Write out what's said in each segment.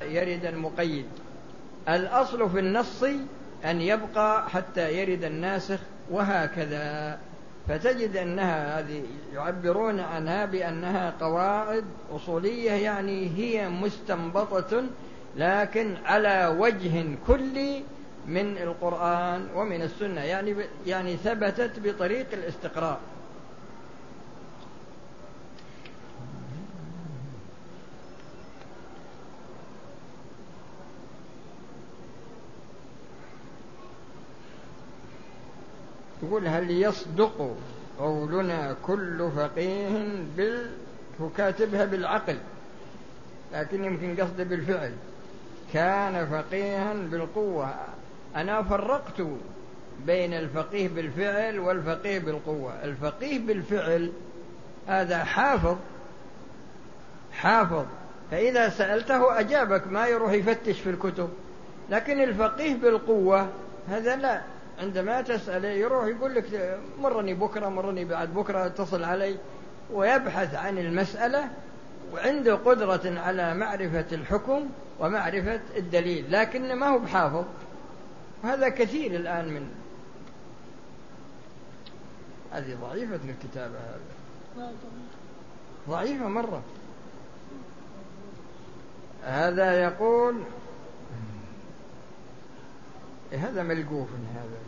يرد المقيد. الأصل في النص أن يبقى حتى يرد الناسخ، وهكذا. فتجد أنها هذه يعبرون عنها بأنها قواعد أصولية، يعني هي مستنبطة لكن على وجه كلي من القرآن ومن السنة، يعني ثبتت بطريق الاستقراء. يقول: هل يصدق قولنا كل فقيه وكاتبها بالعقل، لكن يمكن قصده بالفعل، كان فقيها بالقوة. أنا فرقت بين الفقيه بالفعل والفقيه بالقوة. الفقيه بالفعل هذا حافظ، فإذا سألته أجابك، ما يروح يفتش في الكتب. لكن الفقيه بالقوة هذا لا، عندما تسأله يروح يقول لك مرني بكرة، مرني بعد بكرة، اتصل علي، ويبحث عن المسألة، وعنده قدرة على معرفة الحكم ومعرفة الدليل، لكن ما هو بحافظ. وهذا كثير الآن من هذه ضعيفة الكتابة، هذا ضعيفة مرة. هذا يقول هذا ملقوف. هذا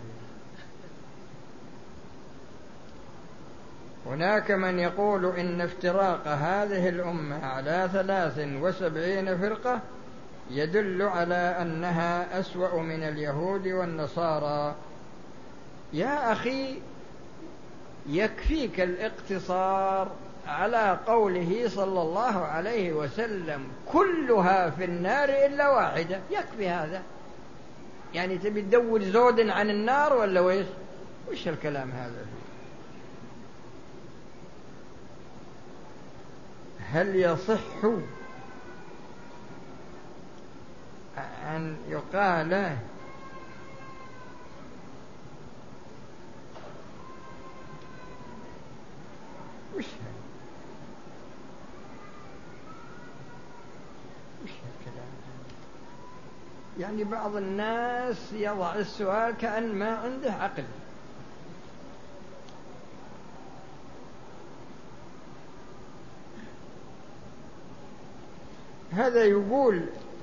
هناك من يقول إن افتراق هذه الأمة على 73 فرقة يدل على أنها أسوأ من اليهود والنصارى. يا أخي، يكفيك الاقتصار على قوله صلى الله عليه وسلم: كلها في النار إلا واحدة. يكفي هذا. يعني تبي تدور زود عن النار ولا وش الكلام هذا؟ هل يصح أن يقال وش الكلام؟ يعني بعض الناس يضع السؤال كأن ما عنده عقل. هذا يقول: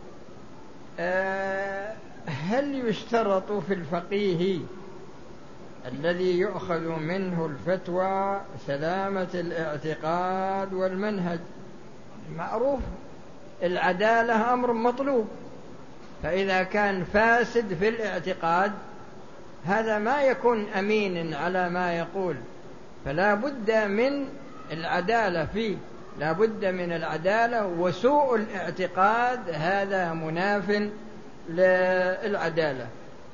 هل يشترط في الفقيه الذي يؤخذ منه الفتوى سلامة الاعتقاد والمنهج؟ معروف العدالة أمر مطلوب، فإذا كان فاسد في الاعتقاد هذا ما يكون أمينا على ما يقول، فلا بد من العدالة فيه، لا بد من العدالة. وسوء الاعتقاد هذا مناف للعدالة.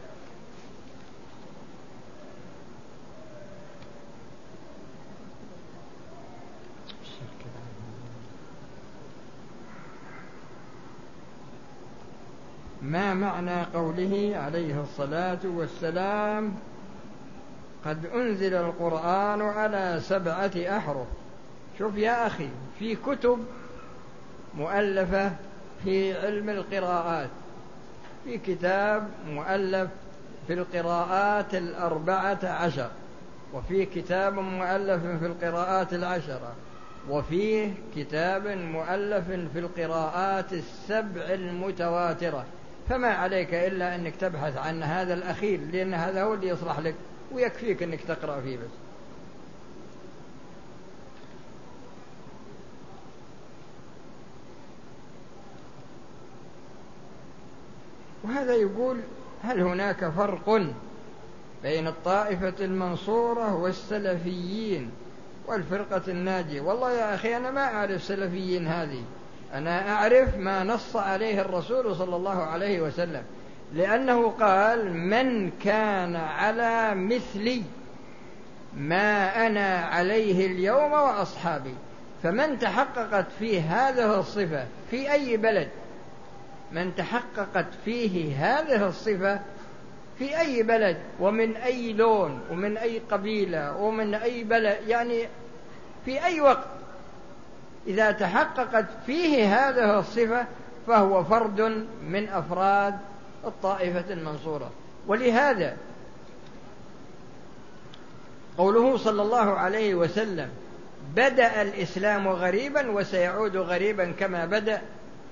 ما معنى قوله عليه الصلاة والسلام: قد أنزل القرآن على 7 أحرف؟ شوف يا أخي، في كتب مؤلفة في علم القراءات، في كتاب مؤلف في القراءات 14، وفي كتاب مؤلف في القراءات 10، وفيه كتاب مؤلف في القراءات 7 المتواترة. فما عليك إلا أنك تبحث عن هذا الأخير، لأن هذا هو اللي يصلح لك، ويكفيك أنك تقرأ فيه بس. وهذا يقول: هل هناك فرق بين الطائفة المنصورة والسلفيين والفرقة الناجية؟ والله يا أخي أنا ما أعرف سلفيين هذه، أنا أعرف ما نص عليه الرسول صلى الله عليه وسلم، لأنه قال: من كان على مثلي ما أنا عليه اليوم وأصحابي. فمن تحققت فيه هذه الصفة في أي بلد، من تحققت فيه هذه الصفة في أي بلد ومن أي لون ومن أي قبيلة ومن أي بلد، يعني في أي وقت، إذا تحققت فيه هذه الصفة فهو فرد من أفراد الطائفة المنصورة. ولهذا قوله صلى الله عليه وسلم: بدأ الإسلام غريبا وسيعود غريبا كما بدأ.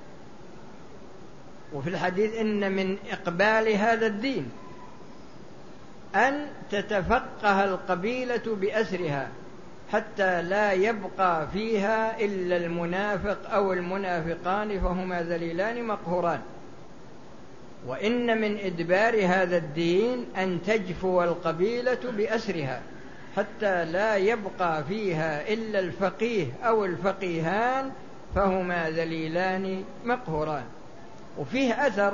وفي الحديث: إن من إقبال هذا الدين أن تتفقه القبيلة بأسرها حتى لا يبقى فيها إلا المنافق أو المنافقان فهما ذليلان مقهوران. وإن من إدبار هذا الدين أن تجفو القبيلة بأسرها حتى لا يبقى فيها إلا الفقيه أو الفقيهان فهما ذليلان مقهوران. وفيه أثر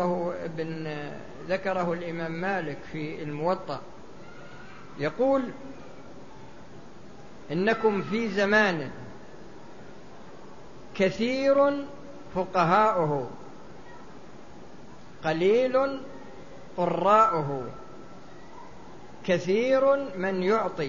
ذكره الإمام مالك في الموطأ، يقول: إنكم في زمان كثير فقهاؤه قليل قراؤه، كثير من يعطي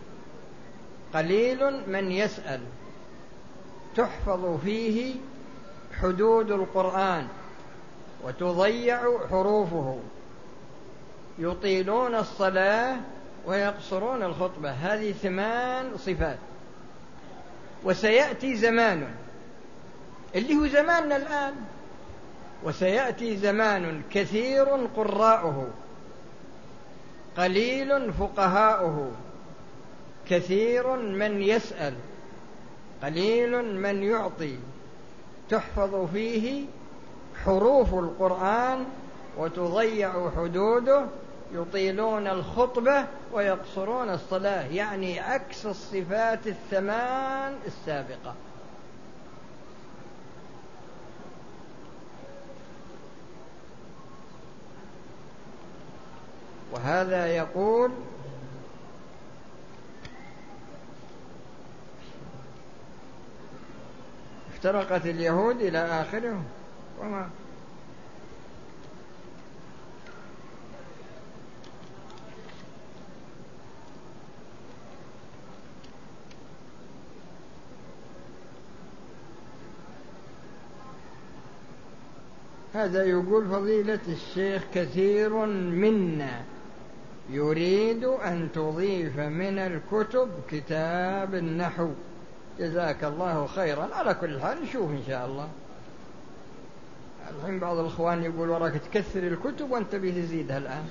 قليل من يسأل، تحفظ فيه حدود القرآن وتضيع حروفه، يطيلون الصلاة ويقصرون الخطبة. هذه 8 صفات. وسيأتي زمان اللي هو زماننا الآن، وسيأتي زمان كثير قراؤه قليل فقهاؤه، كثير من يسأل قليل من يعطي، تحفظ فيه حروف القرآن وتضيع حدوده، يطيلون الخطبة ويقصرون الصلاة، يعني عكس الصفات 8 السابقة. وهذا يقول: افترقت اليهود إلى آخره وما هذا يقول: فضيلة الشيخ، كثير منا يريد أن تضيف من الكتب كتاب النحو، جزاك الله خيرا. على كل حال نشوف إن شاء الله. الحين بعض الإخوان يقول: وراك تكثر الكتب وأنت بتزيدها الآن.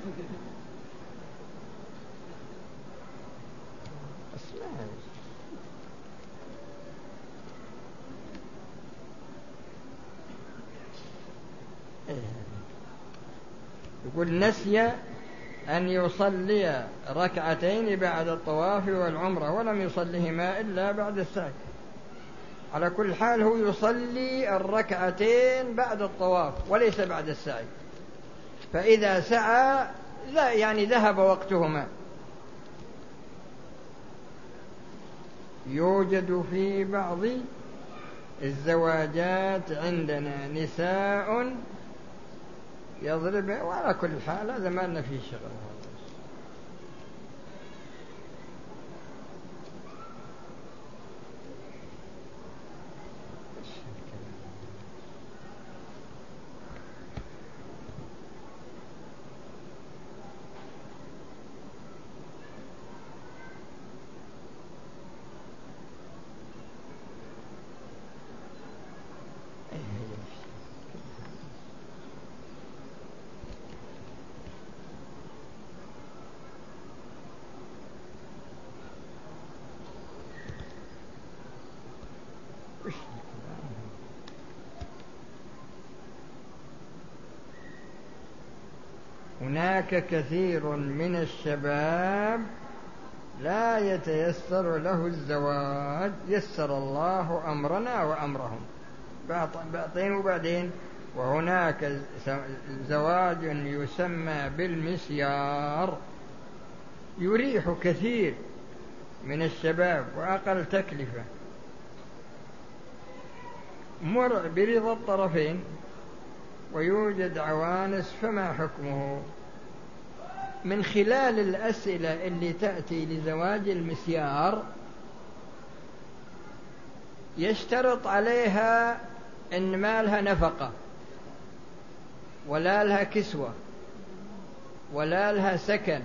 يقول: نسي أن يصلي ركعتين بعد الطواف والعمرة ولم يصليهما إلا بعد السعي. على كل حال هو يصلي الركعتين بعد الطواف وليس بعد السعي، فإذا سعى لا يعني ذهب وقتهما. يوجد في بعض الزواجات عندنا نساء يضرب، وعلى كل حال هذا ما لنا فيه شغل. هناك كثير من الشباب لا يتيسر له الزواج، يسر الله أمرنا وأمرهم بعطين وبعدين. وهناك زواج يسمى بالمسيار يريح كثير من الشباب وأقل تكلفة، مر برضا الطرفين ويوجد عوانس، فما حكمه؟ من خلال الأسئلة اللي تأتي لزواج المسيار يشترط عليها إن ما لها نفقة ولا لها كسوة ولا لها سكن،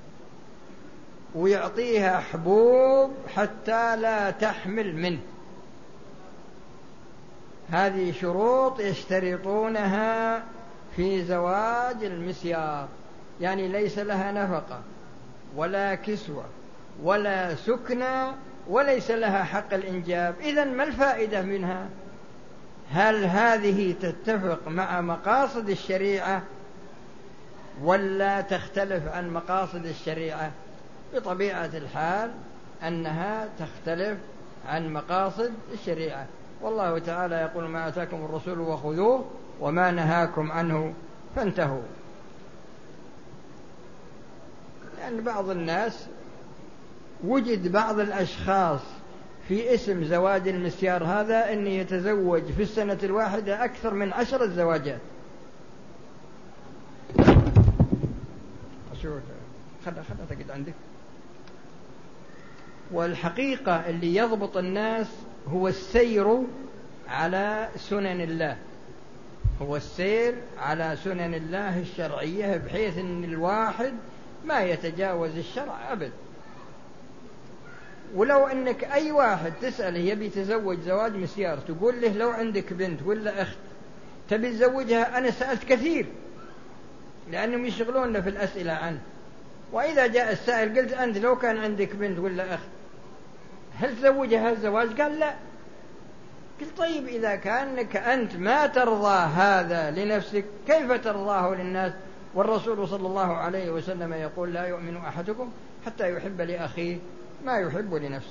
ويعطيها حبوب حتى لا تحمل منه. هذه شروط يشترطونها في زواج المسيار، يعني ليس لها نفقة ولا كسوة ولا سكنى وليس لها حق الإنجاب. إذن ما الفائدة منها؟ هل هذه تتفق مع مقاصد الشريعة ولا تختلف عن مقاصد الشريعة؟ بطبيعة الحال أنها تختلف عن مقاصد الشريعة. والله تعالى يقول: ما آتاكم الرسول وخذوه وما نهاكم عنه فانتهوا. لأن بعض الناس وجد بعض الأشخاص في اسم زواج المسيار هذا أن يتزوج في السنة الواحدة أكثر من 10 زواجات. خلها تقعد عندك. والحقيقة اللي يضبط الناس هو السير على سنن الله، هو السير على سنن الله الشرعية، بحيث أن الواحد ما يتجاوز الشرع أبدا. ولو أنك أي واحد تسأله يبي يتزوج زواج مسيار، تقول له لو عندك بنت ولا أخت تبي تزوجها، أنا سألت كثير لأنهم يشغلون في الأسئلة عنه، وإذا جاء السائل قلت: أنت لو كان عندك بنت ولا أخت هل تزوجها الزواج؟ قال: لا. قلت: طيب إذا كانك أنت ما ترضى هذا لنفسك كيف ترضاه للناس؟ والرسول صلى الله عليه وسلم يقول: لا يؤمن أحدكم حتى يحب لأخيه ما يحب لنفسه.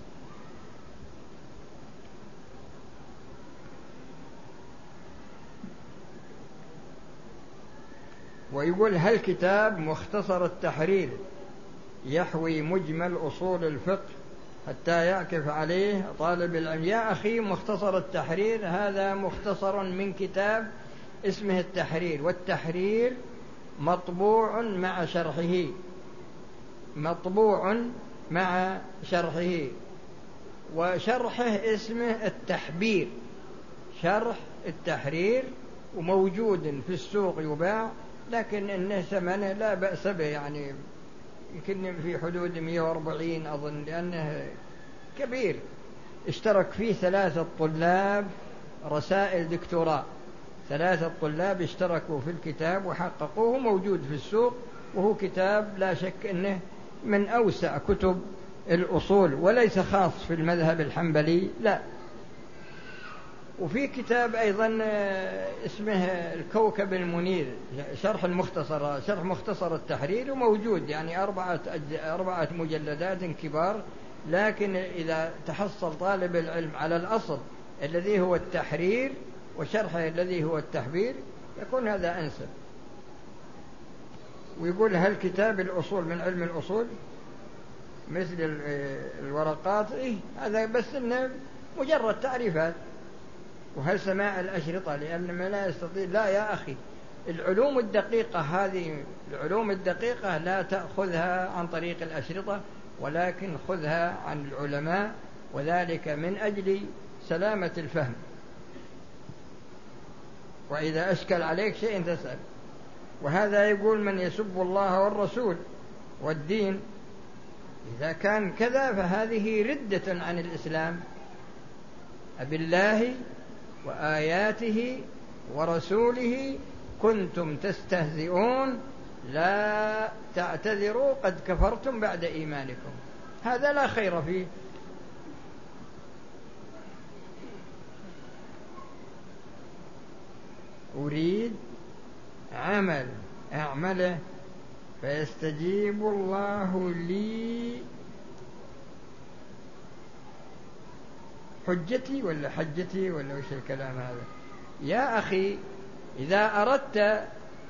ويقول: هل كتاب مختصر التحرير يحوي مجمل أصول الفقه حتى يعكف عليه طالب العلم؟ يا أخي، مختصر التحرير هذا مختصر من كتاب اسمه التحرير، والتحرير مطبوع مع شرحه، مطبوع مع شرحه، وشرحه اسمه التحبير، شرح التحرير، وموجود في السوق يباع، لكن إنه ثمنه لا بأس به، يعني يمكن في حدود 140 أظن، لأنه كبير. اشترك فيه 3 طلاب رسائل دكتوراه، 3 طلاب اشتركوا في الكتاب وحققوه، موجود في السوق، وهو كتاب لا شك أنه من أوسع كتب الأصول، وليس خاص في المذهب الحنبلي، لا. وفي كتاب أيضا اسمه الكوكب المنير، شرح المختصر، شرح مختصر التحرير، وموجود يعني 4 مجلدات كبار، لكن إذا تحصل طالب العلم على الأصل الذي هو التحرير وشرحه الذي هو التحبير يكون هذا أنسب. ويقول: هل كتاب الأصول من علم الأصول مثل الورقات؟ إيه، هذا بس إنه مجرد تعريفات. وهل سماع الأشرطة لأن ما لا يستطيع؟ لا يا أخي، العلوم الدقيقة هذه، العلوم الدقيقة لا تأخذها عن طريق الأشرطة، ولكن خذها عن العلماء، وذلك من أجل سلامة الفهم، وإذا أشكل عليك شيء تسأل. وهذا يقول: من يسب الله والرسول والدين، إذا كان كذا فهذه ردة عن الإسلام. أبالله وآياته ورسوله كنتم تستهزئون لا تعتذروا قد كفرتم بعد إيمانكم، هذا لا خير فيه. أريد عمل أعمله فيستجيب الله لي حجتي ولا حجتي ولا وش الكلام هذا؟ يا أخي، إذا أردت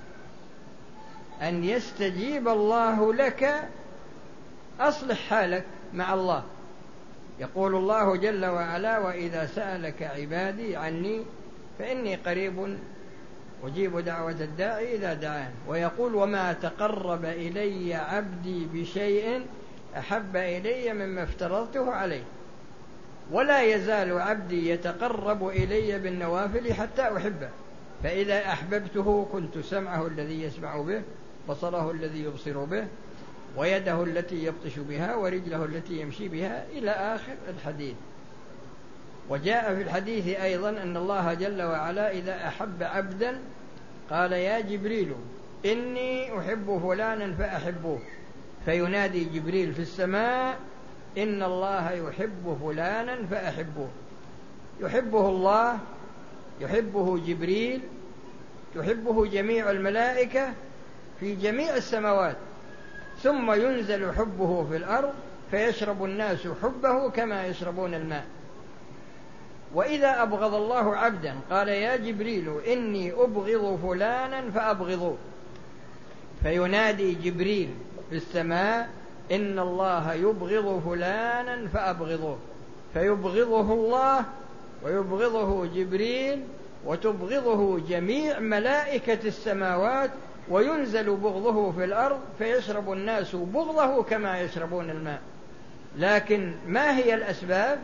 أن يستجيب الله لك أصلح حالك مع الله. يقول الله جل وعلا: وإذا سألك عبادي عني فإني قريب أجيب دعوة الداعي إذا دعان. ويقول: وما تقرب إلي عبدي بشيء أحب إلي مما افترضته عليه. ولا يزال عبدي يتقرب إلي بالنوافل حتى أحبه، فإذا أحببته كنت سمعه الذي يسمع به، بصره الذي يبصر به، ويده التي يبطش بها، ورجله التي يمشي بها، إلى آخر الحديث. وجاء في الحديث أيضا أن الله جل وعلا إذا أحب عبدا قال يا جبريل إني أحب فلانا فأحبوه، فينادي جبريل في السماء إن الله يحب فلانا فأحبوه، يحبه الله، يحبه جبريل، تحبه جميع الملائكة في جميع السماوات، ثم ينزل حبه في الأرض فيشرب الناس حبه كما يشربون الماء. وإذا أبغض الله عبدا قال يا جبريل إني أبغض فلانا فأبغضوه، فينادي جبريل في السماء إن الله يبغض فلانا فأبغضوه، فيبغضه الله ويبغضه جبريل وتبغضه جميع ملائكة السماوات، وينزل بغضه في الأرض فيشرب الناس بغضه كما يشربون الماء. لكن ما هي الأسباب؟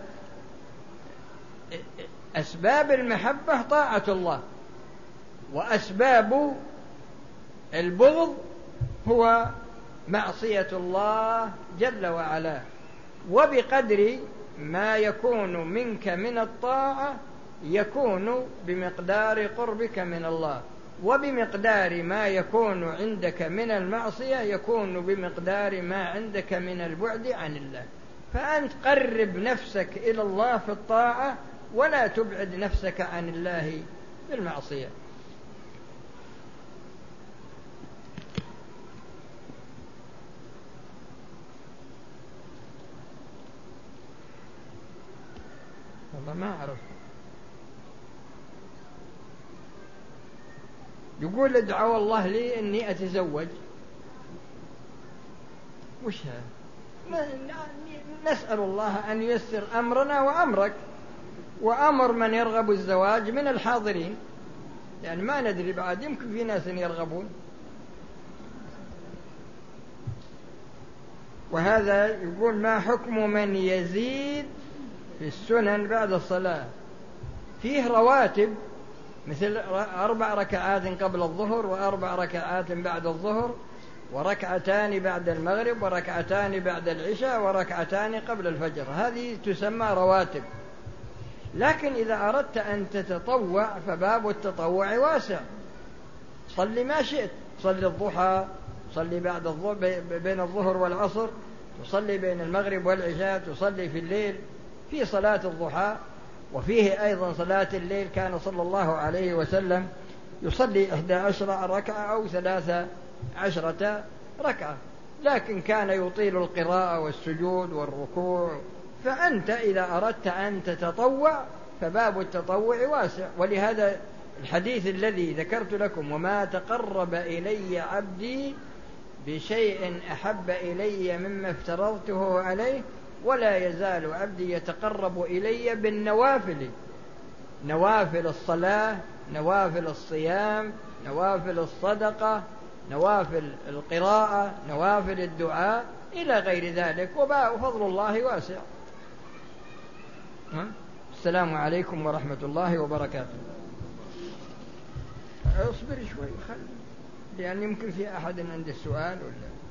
أسباب المحبة طاعة الله، وأسباب البغض هو معصية الله جل وعلا. وبقدر ما يكون منك من الطاعة يكون بمقدار قربك من الله، وبمقدار ما يكون عندك من المعصية يكون بمقدار ما عندك من البعد عن الله. فأنت قرب نفسك إلى الله في الطاعة ولا تبعد نفسك عن الله بالمعصية. والله ما أعرف. يقول ادعوا الله لي إني أتزوج. وش هذا؟ نسأل الله أن ييسر أمرنا وأمرك وأمر من يرغب الزواج من الحاضرين، يعني ما ندري بعد يمكن في ناس يرغبون. وهذا يقول ما حكم من يزيد في السنن بعد الصلاة؟ فيه رواتب مثل 4 ركعات قبل الظهر، و4 ركعات بعد الظهر، وركعتان بعد المغرب، وركعتان بعد العشاء، وركعتان قبل الفجر، هذه تسمى رواتب. لكن إذا أردت أن تتطوع فباب التطوع واسع، صلي ما شئت، صلي الضحى، صلي بعد الظهر بين الظهر والعصر، تصلي بين المغرب والعشاء، تصلي في الليل في صلاة الضحى، وفيه أيضا صلاة الليل كان صلى الله عليه وسلم يصلي 11 ركعة أو 13 ركعة، لكن كان يطيل القراءة والسجود والركوع. فأنت إذا أردت أن تتطوع فباب التطوع واسع. ولهذا الحديث الذي ذكرت لكم وما تقرب إلي عبدي بشيء أحب إلي مما افترضته عليه ولا يزال عبدي يتقرب إلي بالنوافل، نوافل الصلاة، نوافل الصيام، نوافل الصدقة، نوافل القراءة، نوافل الدعاء إلى غير ذلك، وفضل الله واسع. السلام عليكم ورحمة الله وبركاته. اصبر شوي لأن يمكن في أحد عنده سؤال ولا